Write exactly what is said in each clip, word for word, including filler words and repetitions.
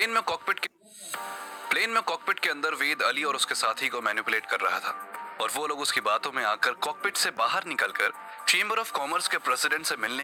Plane में cockpit के plane में कॉकपिट के अंदर वेद अली और उसके साथी को मैनिपुलेट कर रहा था और वो लोग उसकी बातों में आकर कॉकपिट से बाहर निकलकर चेंबर ऑफ कॉमर्स के प्रेसिडेंट से मिलने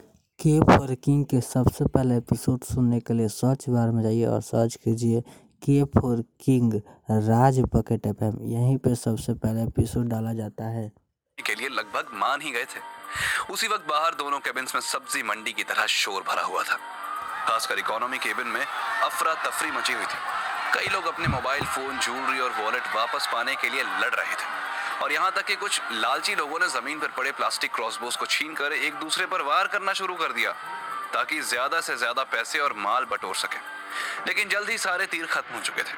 के फॉर किंग के सबसे पहले एपिसोड सुनने के लिए सर्च बार में जाइए और सर्च कीजिए के for king Raj bucket FM. यहीं पे सबसे पहले एपिसोड डाला जाता है। के लिए लगभग मान ही गए थे। उसी वक्त बाहर दोनों केबिन्स में सब्जी मंडी की तरह शोर भरा हुआ था। खासकर इकोनॉमी केबिन में अफरा तफरी मची हुई थी। कई लोग अपने मोबाइल फोन, ज्वेलरी और वॉलेट वापस पाने के लिए लड़ रहे थे और यहाँ तक कि कुछ लालची लोगों ने जमीन पर पड़े प्लास्टिक क्रॉसबोस को छीनकर एक दूसरे पर वार करना शुरू कर दिया ताकि ज्यादा से ज्यादा पैसे और माल बटोर सके। लेकिन जल्द ही सारे तीर खत्म हो चुके थे।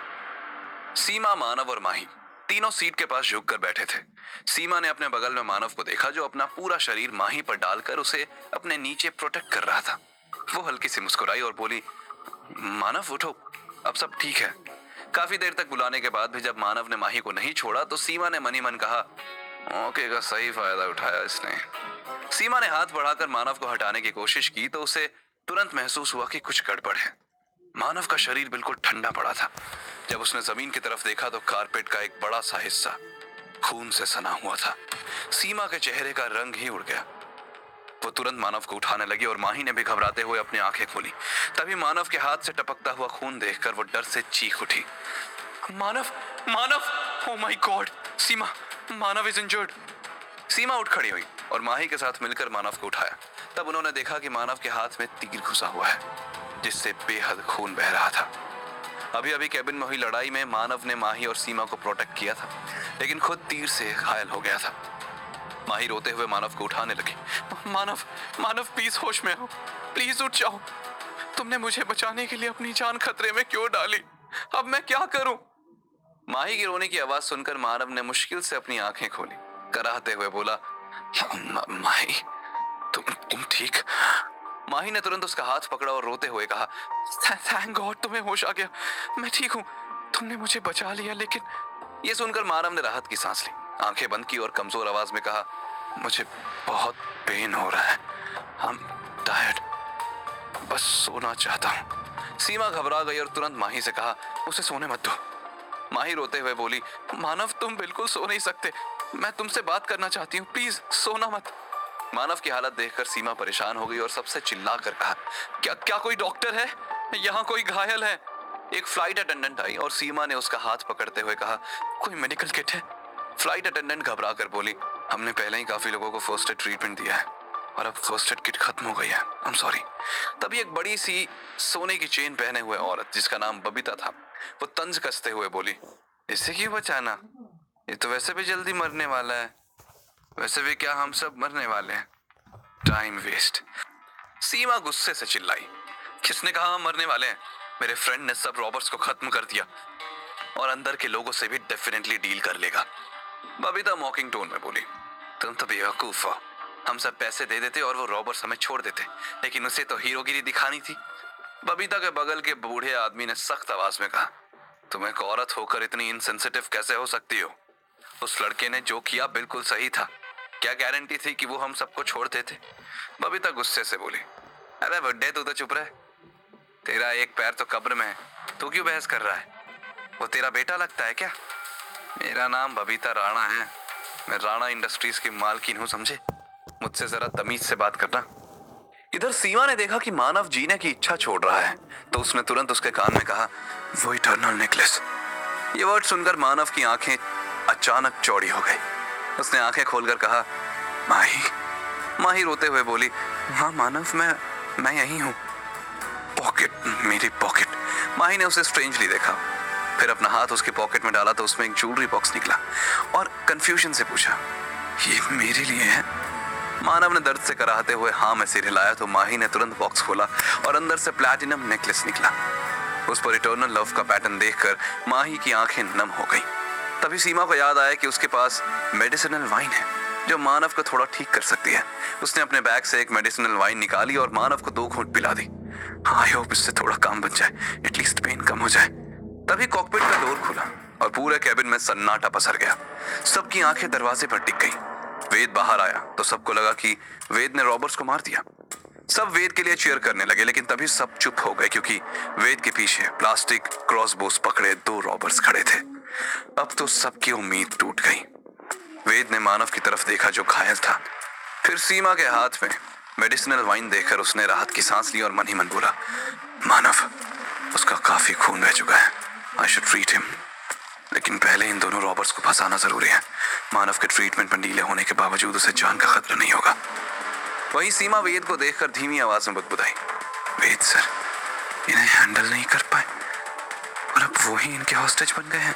सीमा, मानव और माही तीनों सीट के पास झुककर बैठे थे। सीमा ने अपने बगल में मानव को देखा जो अपना पूरा शरीर माही पर डालकर उसे अपने नीचे प्रोटेक्ट कर रहा था। वो हल्की सी मुस्कुराई और बोली, मानव उठो, अब सब ठीक है। काफी देर तक बुलाने के बाद भी जब मानव ने माही को नहीं छोड़ा तो सीमा ने मनी मन कहा, ओके का सही फायदा उठाया इसने। सीमा ने हाथ बढ़ाकर मानव को हटाने की कोशिश की तो उसे तुरंत महसूस हुआ कि कुछ गड़बड़ है। मानव का शरीर बिल्कुल ठंडा पड़ा था। जब उसने जमीन की तरफ देखा तो कारपेट का एक बड़ा सा हिस्सा खून से सना हुआ था। सीमा के चेहरे का रंग ही उड़ गया। वो तुरंत मानव को उठाने लगी और माही ने भी घबराते हुए अपनी आंखें खोली। तभी मानव के हाथ से टपकता हुआ खून देखकर वो डर से चीख उठी, Manav, Manav, oh my god, Seema, Manav is injured. Seema उठ खड़ी हुई और माही के साथ मिलकर मानव को उठाया। तब उन्होंने देखा कि मानव के हाथ में तीर घुसा हुआ है जिससे बेहद खून बह रहा था। अभी अभी केबिन में हुई लड़ाई में मानव ने माही और सीमा को प्रोटेक्ट किया था लेकिन खुद तीर से घायल हो गया था। माही रोते हुए मानव को उठाने लगी। मानव, मानव प्लीज होश में आओ, प्लीज उठ जाओ। तुमने मुझे बचाने के लिए अपनी जान खतरे में क्यों डाली? अब मैं क्या करूं? माही की रोने की आवाज सुनकर मानव ने मुश्किल से अपनी आंखें खोली। कराहते हुए बोला, माही, तुम तुम ठीक? माही ने तुरंत उसका हाथ पकड़ा और रोते हुए कहा, थैंक गॉड तुम्हें होश आ गया, मैं ठीक हूं, तुमने मुझे बचा लिया। लेकिन ये सुनकर मानव ने राहत की सांस ली, आंखें बंद की और कमजोर आवाज में कहा, मुझे बहुत पेन हो रहा है, आई एम टायर्ड, बस सोना चाहता हूं। सीमा घबरा गई और तुरंत माही से कहा, उसे सोने मत दो। माही रोते हुए बोली, मानव तुम बिल्कुल सो नहीं सकते, मैं तुमसे बात करना चाहती हूँ, प्लीज सोना मत। मानव की हालत देखकर सीमा परेशान हो गई और सबसे चिल्लाकर कहा, क्या क्या कोई डॉक्टर है? यहाँ कोई घायल है? एक फ्लाइट अटेंडेंट आई और सीमा ने उसका हाथ पकड़ते हुए कहा, कोई मेडिकल किट है? फ्लाइट अटेंडेंट घबरा कर बोली, हमने पहले ही काफी लोगों को फर्स्ट एड ट्रीटमेंट दिया है और अब फर्स्ट एड किट खत्म हो गई है, आई एम सॉरी। तभी एक बड़ी सी सोने की चेन पहने हुए औरत जिसका नाम बबीता था वो तंज कसते हुए बोली, इसे क्यों बचाना, ये तो वैसे भी जल्दी मरने वाला है, वैसे भी क्या हम सब मरने वाले हैं, टाइम वेस्ट। सीमा गुस्से से चिल्लाई, किसने कहा हम मरने वाले हैं? मेरे फ्रेंड ने सब रॉबर्स को खत्म कर दिया और अंदर के लोगों से भी डेफिनेटली डील कर लेगा। बबीता मॉकिंग टोन में बोली, तुम तो बेवकूफ हो, हम सब पैसे दे देते और वो रॉबर्स हमें छोड़ देते, लेकिन उसे तो हीरोगिरी दिखानी थी। बबीता के बगल के बूढ़े आदमी ने सख्त आवाज में कहा, तुम एक औरत होकर इतनी इनसेंसिटिव कैसे हो सकती हो? उस लड़के ने जो किया बिल्कुल सही था, क्या गारंटी थी कि वो हम सबको छोड़ देते? बबीता गुस्से से बोली, अरे बुड्ढे तू तो चुप रहे, तेरा एक पैर तो कब्र में है, तू क्यों बहस कर रहा है? वो तेरा बेटा लगता है क्या? मेरा नाम बबीता राणा है, मैं राणा इंडस्ट्रीज की मालकिन हूँ, समझे? मुझसे जरा तमीज से बात करना। इधर सीमा ने देखा कि मानव जीने की इच्छा छोड़ रहा है तो उसने तुरंत उसके कान में कहा, वो इटर्नल नेकलेस। ये वर्ड सुनकर मानव की आंखें अचानक चौड़ी हो गई। उसने आंखें खोलकर कहा, माही। माही रोते हुए बोली, हाँ मानव, मैं मैं यही हूँ। पॉकेट, मेरी पॉकेट। माही ने उसे स्ट्रेंजली देखा, फिर अपना हाथ उसकी पॉकेट में डाला तो उसमें एक ज्वेलरी बॉक्स निकला और कंफ्यूजन से पूछा, ये मेरे लिए है? मानव ने दर्द से कराहते हुए हाँ में सिर हिलाया तो माही ने तुरंत बॉक्स खोला और अंदर से प्लैटिनम नेकलेस निकला। उस पर इटर्नल लव का पैटर्न देखकर माही की आंखें नम हो गईं। तभी सीमा को याद आया कि उसके पास मेडिसिनल वाइन है जो मानव को थोड़ा ठीक कर सकती है। उसने अपने बैग से एक मेडिसिनल वाइन निकाली और मानव को दो घूंट पिला दी। आई होप इससे थोड़ा काम बन जाए, एटलीस्ट पेन कम हो जाए। तभी कॉकपिट का डोर खुला और पूरे केबिन में सन्नाटा पसर गया। सबकी आंखें दरवाजे पर टिक गई। वेद बाहर आया तो सबको लगा कि वेद ने रॉबर्ट्स को मार दिया। सब वेद के लिए चीयर करने लगे, लेकिन तभी सब चुप हो गए क्योंकि वेद के पीछे प्लास्टिक क्रॉसबोस पकड़े दो रॉबर्स खड़े थे। अब तो सबकी उम्मीद टूट गई। वेद ने मानव की तरफ देखा जो घायल था। फिर सीमा के हाथ में मेडिसिनल वाइन देखकर उसने राहत की सांस ली और मन ही मन बोला, मानव, उसका काफी खून बह चुका है, आई शुड ट्रीट हिम। लेकिन पहले इन दोनों रॉबर्स को फंसाना जरूरी है। मानव के ट्रीटमेंट में डीले होने के बावजूद उसे जान का खतरा नहीं होगा। वहीं सीमा वेद को देखकर धीमी आवाज में बुदबुदाई, वेद सर, इन्हें हैंडल नहीं कर पाए और अब वो ही इनके हॉस्टेज बन गए हैं।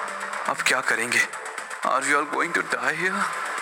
अब क्या करेंगे? Are we all going to die here?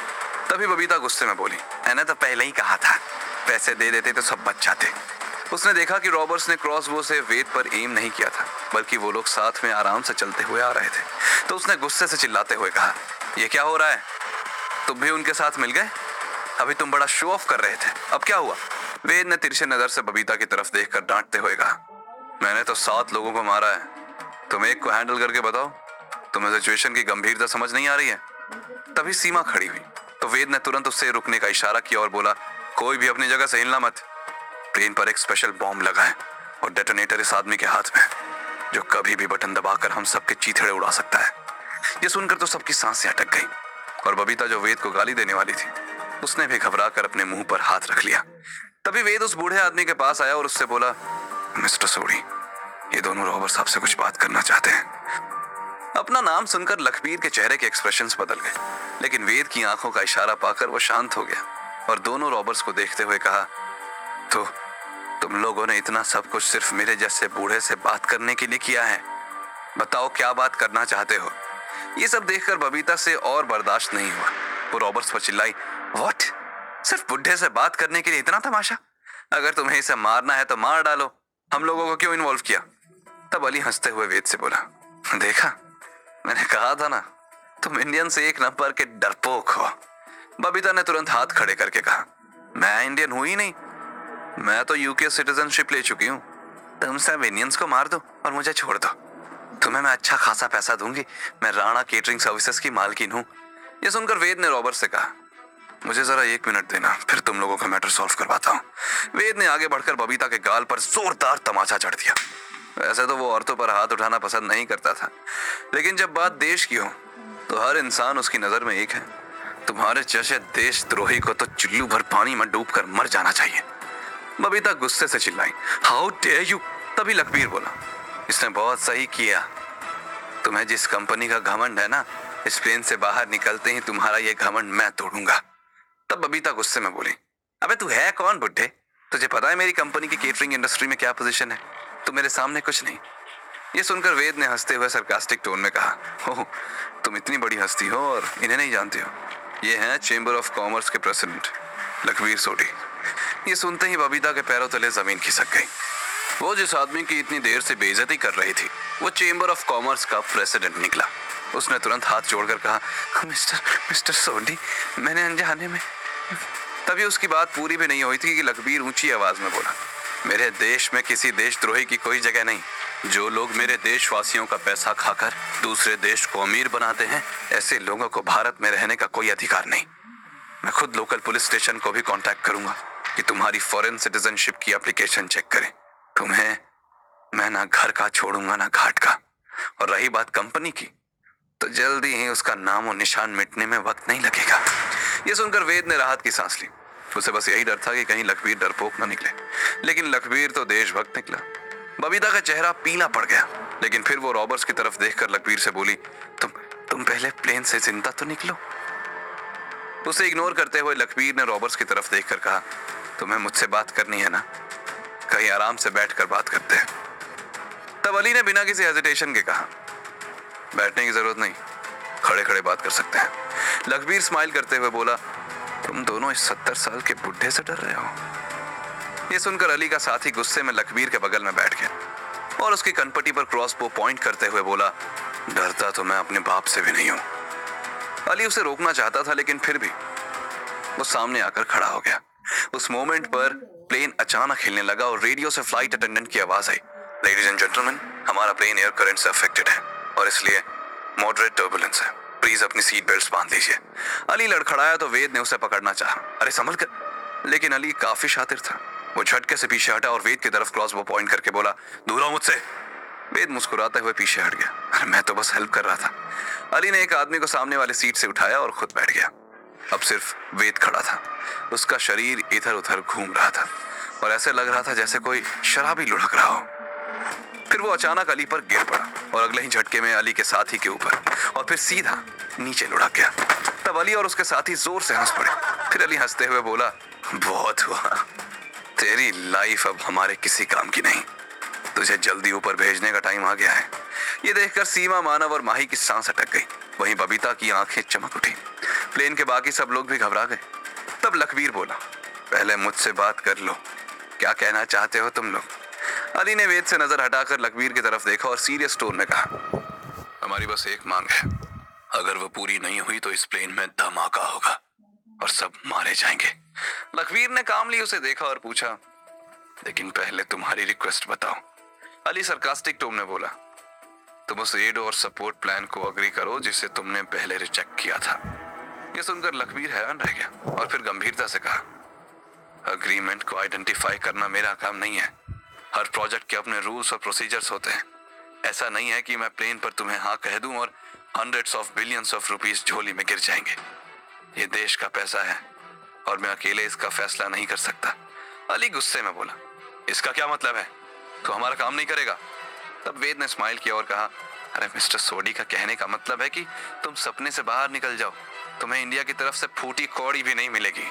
तभी बबीता गुस्से में बोली, मैंने तो पहले ही कहा था, पैसे दे देते तो सब बच जाते। उसने देखा कि रॉबर्ट्स ने क्रॉसबो से वेद पर एम नहीं किया था, बल्कि वो लोग साथ में आराम से चलते हुए आ रहे थे। तो उसने गुस्से से चिल्लाते हुए कहा, ये क्या हो रहा है? तुम भी उनके साथ मिल गए? अभी तुम बड़ा शो ऑफ कर रहे थे, अब क्या हुआ? वेद ने तिरछे नजर से बबीता की तरफ देखकर डांटते हुए कहा, मैंने तो सात लोगों को मारा है, तुम एक को हैंडल करके बताओ। तुम्हें सिचुएशन की गंभीरता समझ नहीं आ रही है? तभी सीमा खड़ी हुई तो वेद ने तुरंत उससे रुकने का इशारा किया और बोला, कोई भी अपनी जगह से हिलना मत। प्लेन पर एक स्पेशल बॉम्ब लगा है और डेटोनेटर इस आदमी के हाथ में, जो कभी भी बटन दबाकर हम सबके चीथड़े उड़ा सकता है। ये सुनकर तो सबकी सांसें अटक गई और बबीता जो वेद को गाली देने वाली थी, उसने भी घबराकर अपने मुंह पर हाथ रख लिया। तभी वेद उस बूढ़े आदमी के पास आया और उससे बोला, मिस्टर सोडी, ये दोनों रॉबर्स आपसे कुछ बात करना चाहते हैं। अपना नाम सुनकर लखबीर के चेहरे के एक्सप्रेशंस बदल गए, लेकिन वेद की आंखों का इशारा पाकर वो शांत हो गया और दोनों रॉबर्स को देखते हुए कहा, तो तुम लोगों ने इतना सब कुछ सिर्फ मेरे जैसे बूढ़े से बात करने के लिए किया है? बताओ क्या बात करना चाहते हो? ये सब देखकर बबीता से और बर्दाश्त नहीं हुआ। वो रॉबर्ट्स पर चिल्लाई, व्हाट? सिर्फ बुढ़े से बात करने के लिए इतना तमाशा? अगर तुम्हें इसे मारना है तो मार डालो, हम लोगों को क्यों इन्वॉल्व किया? तब अली हंसते हुए वेद से बोला, देखा, मैंने कहा था ना, तुम इंडियन से एक नंबर के डरपोक हो। बबीता ने तुरंत हाथ खड़े करके कहा, मैं इंडियन हुई नहीं, मैं तो यूके सिटीजनशिप ले चुकी हूँ। तुम सब इंडियंस को मार दो और मुझे छोड़ दो, तुम्हें मैं अच्छा खासा पैसा दूंगी, मैं राणा केटरिंग सर्विसेज की मालकिन हूँ। ये सुनकर वेद ने रॉबर्ट से कहा, मुझे जरा एक मिनट देना, फिर तुम लोगों का मैटर सॉल्व करवाता हूँ। वेद ने आगे बढ़कर बबीता के गाल पर जोरदार तमाचा जड़ दिया। वैसे तो वो औरतों पर हाथ उठाना पसंद नहीं करता था, लेकिन जब बात देश की हो तो हर इंसान उसकी नजर में एक है। तुम्हारे जैसे देशद्रोही को तो चुल्लू भर पानी में डूबकर मर जाना चाहिए। बबीता गुस्से से चिल्लाई, हाउ डेयर यू। तभी लखबीर बोला, इसने बहुत सही किया, तुम्हें जिस कंपनी का घमंड है ना, इस प्लेन से बाहर निकलते ही तुम्हारा ये घमंड मैं तोड़ूंगा। तब बबीता गुस्से में बोली, अबे तू है कौन बुड्ढे? तुझे पता है मेरी कंपनी की केटरिंग इंडस्ट्री में क्या पोजीशन है? तू मेरे सामने कुछ नहीं। ये सुनकर वेद ने हंसते हुए सरकास्टिक टोन में कहा, ओह, तुम इतनी बड़ी हस्ती हो और इन्हें नहीं जानते हो? ये हैं चेंबर ऑफ कॉमर्स के प्रेसिडेंट लखबीर सोडी। ये सुनते ही बबीता के पैरों तले जमीन खिसक गई। वो जिस आदमी की इतनी देर से बेइज्जती कर रही थी, वो चेंबर ऑफ कॉमर्स का प्रेसिडेंट निकला। उसने तुरंत हाथ जोड़कर कहा, मिस्टर मिस्टर सोडी, मैंने अनजाने में। तभी उसकी बात पूरी भी नहीं हुई थी कि लखबीर ऊंची आवाज में बोला, मेरे देश में किसी देशद्रोही की कोई जगह नहीं। जो लोग मेरे देशवासियों का पैसा खाकर दूसरे देश को अमीर बनाते हैं, ऐसे लोगों को भारत में रहने का कोई अधिकार नहीं। मैं खुद लोकल पुलिस स्टेशन को भी कांटेक्ट करूंगा कि तुम्हारी फॉरेन सिटीजनशिप की एप्लीकेशन चेक करें। तुम्हें मैं ना घर का छोड़ूंगा ना घाट का। और रही बात कंपनी की, तो जल्दी ही उसका नाम और निशान मिटने में वक्त नहीं लगेगा। ये सुनकर वेद ने राहत की सांस ली। उसे बस यही डर था कि कहीं लखबीर डरपोक न निकले, लेकिन लखबीर तो देशभक्त निकला। बबीता का चेहरा पीला पड़ गया, लेकिन फिर वो रॉबर्ट्स की तरफ देखकर लखबीर से बोली, तुम तुम पहले प्लेन से जिंदा तो निकलो। उसे इग्नोर करते हुए लखबीर ने रॉबर्ट्स की तरफ देखकर कहा, तुम्हें मुझसे बात करनी है ना? कहीं आराम से बैठकर बात करते हैं। तब अली ने बिना किसी हेजिटेशन के कहा, बैठने की जरूरत नहीं, खड़े खड़े बात कर सकते हैं। लखबीर स्माइल करते हुए बोला, तुम दोनों इस सत्तर साल के बुढ़े से डर रहे हो? ये सुनकर अली का साथी गुस्से में लखबीर के बगल में बैठ गया और उसकी कनपटी पर क्रॉसबो पॉइंट करते हुए बोला, डरता तो मैं अपने बाप से भी नहीं हूं। अली उसे रोकना चाहता था, लेकिन फिर भी वो सामने आकर खड़ा हो गया। उस मोमेंट पर प्लेन अचानक हिलने लगा और रेडियो से फ्लाइट अटेंडेंट की आवाज आई, लेडीज एंड जेंटलमैन, हमारा प्लेन एयर करंट से अफेक्टेड है और इसलिए मॉडरेट टर्बुलेंस है, प्लीज अपनी सीट बेल्ट बांध लीजिए। अली लड़खड़ाया तो वेद ने उसे पकड़ना चाहा, अरे संभल कर, लेकिन अली काफी शातिर था। वो झटके से पीछे हटा और वेद की तरफ क्रॉसबो पॉइंट करके बोला, दूर हो मुझसे। वेद मुस्कुराते हुए पीछे हट गया। अरे मैं तो बस हेल्प कर रहा था। अली ने एक आदमी को सामने वाली सीट से उठाया और खुद बैठ गया। अब सिर्फ वेद खड़ा था। उसका शरीर इधर उधर घूम रहा था और ऐसे लग रहा था जैसे कोई शराबी लुढ़क रहा हो। फिर वो अचानक अली पर गिर पड़ा और अगले ही झटके में अली के साथी के ऊपर और फिर सीधा नीचे लुढ़क गया। तब अली और उसके साथी जोर से हंस पड़े। फिर अली हंसते हुए बोला, बहुत हुआ, तेरी लाइफ अब हमारे किसी काम की नहीं, तुझे जल्दी ऊपर भेजने का टाइम आ गया है। ये देखकर सीमा, मानव और माही की सांस अटक गई। वहीं बबीता की आंखें चमक उठी। प्लेन के बाकी सब लोग भी घबरा गए। तब लखबीर बोला, पहले मुझसे बात कर लो, क्या कहना चाहते हो तुम लोग? अली ने वेद से नजर हटाकर लखबीर की तरफ देखा और सीरियस टोन में कहा, हमारी बस एक मांग है, अगर वो पूरी नहीं हुई तो इस प्लेन में धमाका होगा और सब मारे जाएंगे। लखबीर ने कामली उसे देखा और पूछा, लेकिन पहले तुम्हारी रिक्वेस्ट बताओ। अली सरकास्टिक टोन में बोला, तुम उस एड और सपोर्ट प्लान को अग्री करो जिसे तुमने पहले रिजेक्ट किया था। यह सुनकर लखबीर हैरान रह गया और फिर गंभीरता से कहा, अग्रीमेंट को आइडेंटिफाई करना मेरा काम नहीं है। हर प्रोजेक्ट के अपने रूल्स और प्रोसीजर्स होते हैं। ऐसा नहीं है कि मैं प्लेन पर तुम्हें हाँ कह दूं और hundreds of billions of rupees झोली में गिर जाएंगे। ये देश का पैसा है और मैं अकेले इसका फैसला नहीं कर सकता। अली गुस्से में बोला, इसका क्या मतलब है, तो हमारा काम नहीं करेगा? तब वेद ने स्माइल किया और कहा, अरे मिस्टर सोडी का कहने का मतलब है कि तुम सपने से बाहर निकल जाओ, तुम्हें इंडिया की तरफ से फूटी कौड़ी भी नहीं मिलेगी।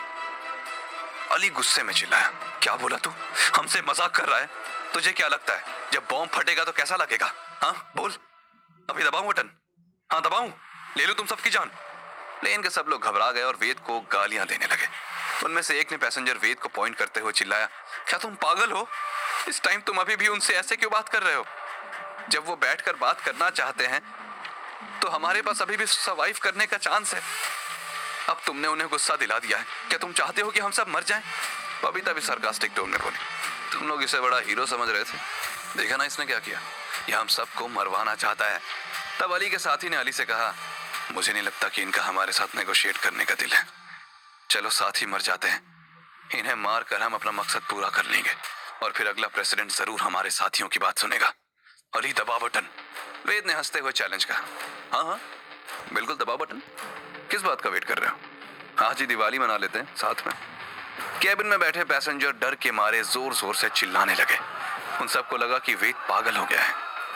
अली गुस्से में चिल्लाया, क्या बोला तू? हमसे मजाक कर रहा है? तुझे क्या लगता है जब बॉम्ब फटेगा तो कैसा लगेगा? हाँ बोल, अभी दबाऊं बटन? हाँ दबाऊं, ले लूं तुम सबकी जान? प्लेन के सब लोग घबरा गए और वेद को गालियां देने लगे। उनमें से एक ने पैसेंजर वेद को पॉइंट करते हुए चिल्लाया, क्या तुम पागल हो? इस टाइम तुम अभी भी उनसे ऐसे क्यों बात कर रहे हो? जब वो बैठकर बात करना चाहते हैं तो हमारे पास अभी भी सर्वाइव करने का चांस है। अब तुमने उन्हें गुस्सा दिला दिया है। क्या तुम चाहते हो कि हम सब मर जाएं? बबीता भी सरकास्टिक टोन में बोली, तुम लोग इसे बड़ा हीरो समझ रहे थे, देखा ना इसने क्या किया, यह हम सबको मरवाना चाहता है। तब अली के साथी ने अली से कहा, मुझे नहीं लगता कि इनका हमारे साथ नेगोशिएट करने का दिल है। चलो साथ ही मर जाते हैं, इन्हें मार कर हम अपना मकसद पूरा कर लेंगे और फिर अगला प्रेसिडेंट जरूर हमारे साथियों की बात सुनेगा। अली दबा बटन। वेद ने हंसते हुए चैलेंज कहा, हाँ हाँ बिल्कुल दबा बटन, किस बात का वेट कर रहे हो? आज ही दिवाली मना लेते हैं साथ में। कैबिन में बैठे पैसेंजर डर के मारे जोर जोर से चिल्लाने लगे। उन सबको लगा कि वेद पागल हो गया है।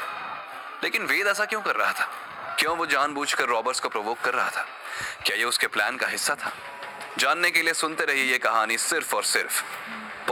लेकिन वेद ऐसा क्यों कर रहा था? क्यों वो जानबूझकर रॉबर्ट्स को प्रोवोक कर रहा था? क्या ये उसके प्लान का हिस्सा था? जानने के लिए सुनते रहिए ये कहानी सिर्फ और सिर्फ